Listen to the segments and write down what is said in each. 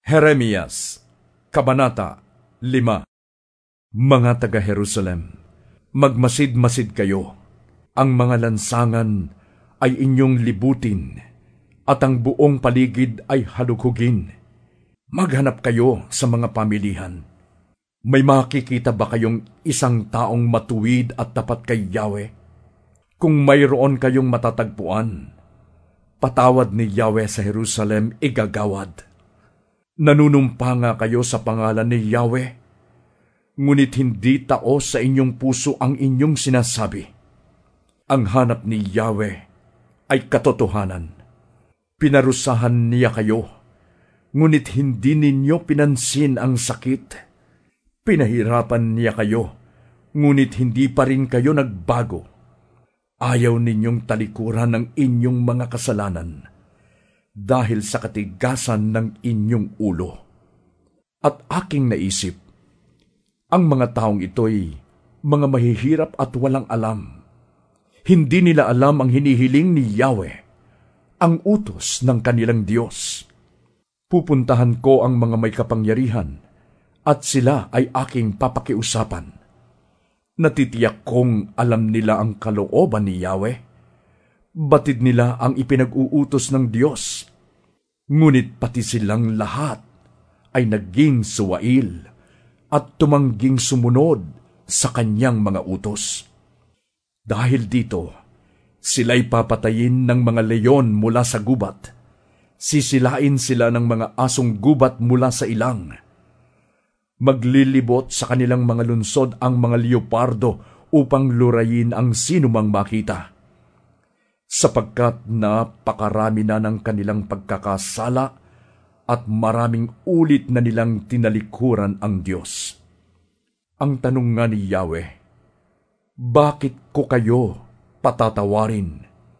Jeremias, Kabanata 5. Mga taga-Jerusalem, magmasid-masid kayo. Ang mga lansangan ay inyong libutin, at ang buong paligid ay halugugin. Maghanap kayo sa mga pamilihan. May makikita ba kayong isang taong matuwid at tapat kay Yahweh? Kung mayroon kayong matatagpuan, patawad ni Yahweh sa Jerusalem igagawad. Nanunumpa nga kayo sa pangalan ni Yahweh, ngunit hindi taos sa inyong puso ang inyong sinasabi. Ang hanap ni Yahweh ay katotohanan. Pinarusahan niya kayo, ngunit hindi ninyo pinansin ang sakit. Pinahirapan niya kayo, ngunit hindi pa rin kayo nagbago. Ayaw ninyong talikuran ng inyong mga kasalanan dahil sa katigasan ng inyong ulo. At aking naisip, ang mga taong ito'y mga mahihirap at walang alam. Hindi nila alam ang hinihiling ni Yahweh, ang utos ng kanilang Diyos. Pupuntahan ko ang mga may kapangyarihan, at sila ay aking papakiusapan. Natitiyak kong alam nila ang kalooban ni Yahweh. Batid nila ang ipinag-uutos ng Diyos. Ngunit pati silang lahat ay naging suwail at tumangging sumunod sa kanyang mga utos. Dahil dito, sila'y papatayin ng mga leyon mula sa gubat. Sisilain sila ng mga asong gubat mula sa ilang. Maglilibot sa kanilang mga lunsod ang mga leopardo upang lurayin ang sinumang makita. Sapagkat napakarami na ng kanilang pagkakasala at maraming ulit na nilang tinalikuran ang Diyos. Ang tanong nga ni Yahweh, bakit ko kayo patatawarin?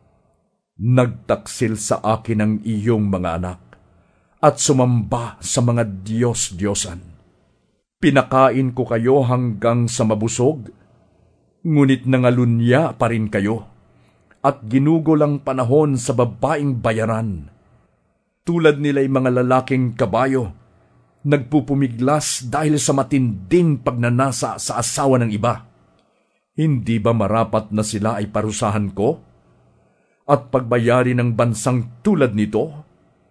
Nagtaksil sa akin ang iyong mga anak at sumamba sa mga Diyos-Diyosan. Pinakain ko kayo hanggang sa mabusog, ngunit nangalunya pa rin kayo. At ginugol ang panahon sa babaeng bayaran. Tulad nila'y mga lalaking kabayo, nagpupumiglas dahil sa matinding pagnanasa sa asawa ng iba. Hindi ba marapat na sila ay parusahan ko? At pagbayari ng bansang tulad nito?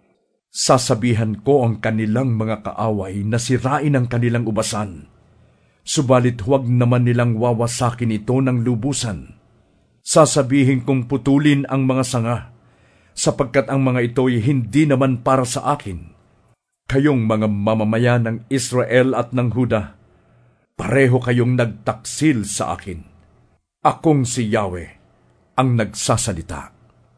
Sasabihan ko ang kanilang mga kaaway na sirain ang kanilang ubasan. Subalit huwag naman nilang wawasakin ito ng lubusan. Sasabihin kong putulin ang mga sanga, sapagkat ang mga ito'y hindi naman para sa akin. Kayong mga mamamayan ng Israel at ng Huda, pareho kayong nagtaksil sa akin. Akong si Yahweh ang nagsasalita.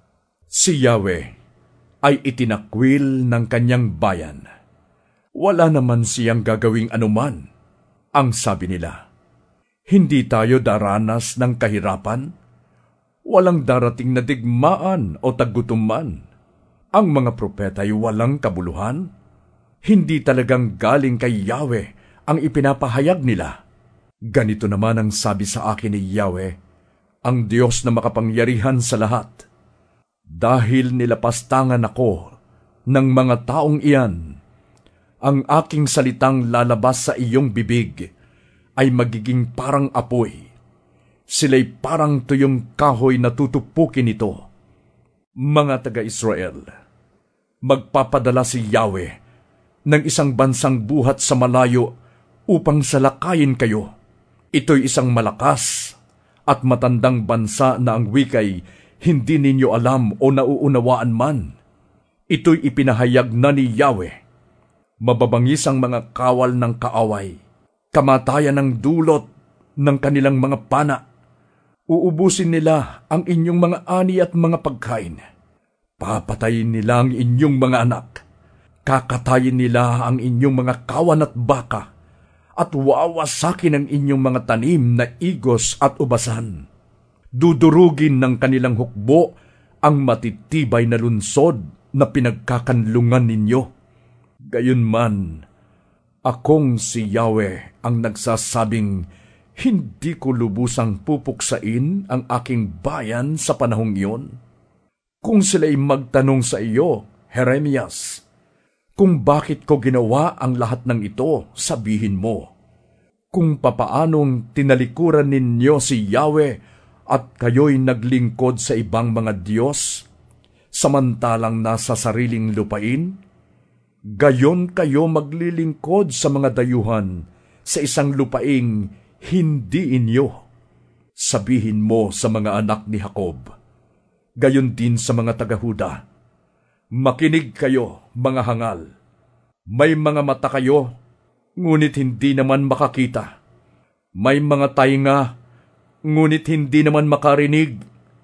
Si Yahweh ay itinakwil ng kanyang bayan. Wala naman siyang gagawing anuman. Ang sabi nila, hindi tayo daranas ng kahirapan? Walang darating na digmaan o tagutuman. Ang mga propeta ay walang kabuluhan. Hindi talagang galing kay Yahweh ang ipinapahayag nila. Ganito naman ang sabi sa akin ni Yahweh, ang Diyos na makapangyarihan sa lahat. Dahil nilapastangan ako ng mga taong iyan, ang aking salitang lalabas sa iyong bibig ay magiging parang apoy. Sila'y parang tuyong kahoy na tutupukin ito. Mga taga-Israel, magpapadala si Yahweh ng isang bansang buhat sa malayo upang salakayin kayo. Ito'y isang malakas at matandang bansa na ang wikay hindi ninyo alam o nauunawaan man. Ito'y ipinahayag na ni Yahweh. Mababangis ang mga kawal ng kaaway, kamatayan ng dulot ng kanilang mga pana. Uubusin nila ang inyong mga ani at mga pagkain. Papatayin nila ang inyong mga anak. Kakatayin nila ang inyong mga kawan at baka. At wawasakin ang inyong mga tanim na igos at ubasan. Dudurugin ng kanilang hukbo ang matitibay na lunsod na pinagkakanlungan ninyo. Gayunman, akong si Yahweh ang nagsasabing, hindi ko lubusang pupuksain ang aking bayan sa panahong iyon. Kung sila'y magtanong sa iyo, Jeremias, Kung bakit ko ginawa ang lahat ng ito, sabihin mo. Kung papaanong tinalikuran ninyo si Yahweh at kayo'y naglingkod sa ibang mga Diyos, samantalang nasa sariling lupain, gayon kayo maglilingkod sa mga dayuhan sa isang lupaing hindi inyo. Sabihin mo sa mga anak ni Jacob, gayon din sa mga taga-Huda, makinig kayo, mga hangal. May mga mata kayo, ngunit hindi naman makakita. May mga tainga, ngunit hindi naman makarinig.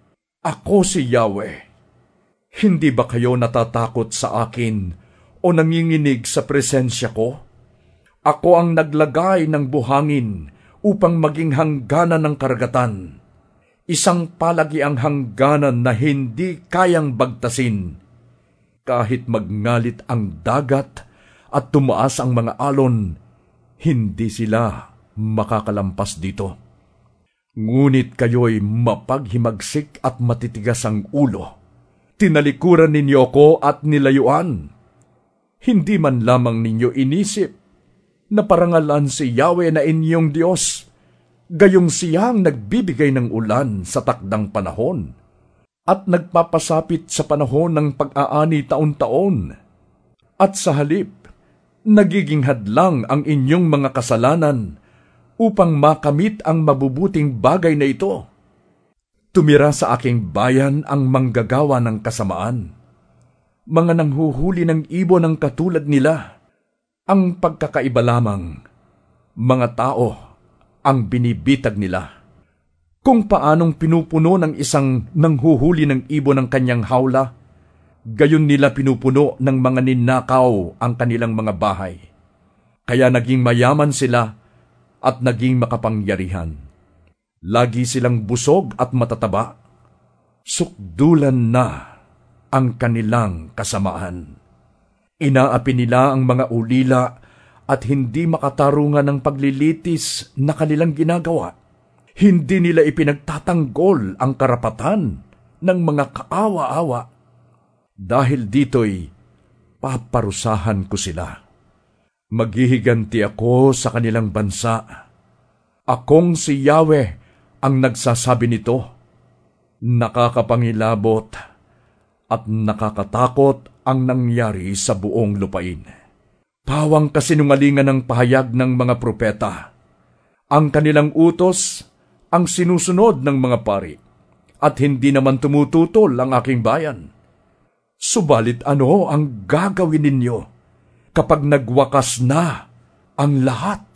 Ako si Yahweh. Hindi ba kayo natatakot sa akin o nanginginig sa presensya ko? Ako ang naglagay ng buhangin upang maging hangganan ng karagatan. Isang palagiang hangganan na hindi kayang bagtasin. Kahit magngalit ang dagat at tumaas ang mga alon, hindi sila makakalampas dito. Ngunit kayo'y mapaghimagsik at matitigas ang ulo. Tinalikuran ninyo ko at nilayuan. Hindi man lamang ninyo inisip na parangalan si Yahweh na inyong Diyos, gayong siyang nagbibigay ng ulan sa takdang panahon at nagpapasapit sa panahon ng pag-aani taon-taon. At sa halip, nagiging hadlang ang inyong mga kasalanan upang makamit ang mabubuting bagay na ito. Tumira sa aking bayan ang manggagawa ng kasamaan, mga nanghuhuli ng ibon ng katulad nila. Ang pagkakaiba lamang, mga tao ang binibitag nila. Kung paanong pinupuno ng isang nanghuhuli ng ibon ng kanyang hawla, gayon nila pinupuno ng mga ninakaw ang kanilang mga bahay. Kaya naging mayaman sila at naging makapangyarihan. Lagi silang busog at matataba. Sukdulan na ang kanilang kasamaan. Inaapi nila ang mga ulila at hindi makatarungan ng paglilitis na kanilang ginagawa. Hindi nila ipinagtatanggol ang karapatan ng mga kaawa-awa. Dahil dito'y paparusahan ko sila. Maghihiganti ako sa kanilang bansa. Akong si Yahweh ang nagsasabi nito. Nakakapangilabot at nakakatakot ang nangyari sa buong lupain. Pawang kasinungalingan ng pahayag ng mga propeta. Ang kanilang utos ang sinusunod ng mga pari, at hindi naman tumututol ang aking bayan. Subalit ano ang gagawin ninyo kapag nagwakas na ang lahat?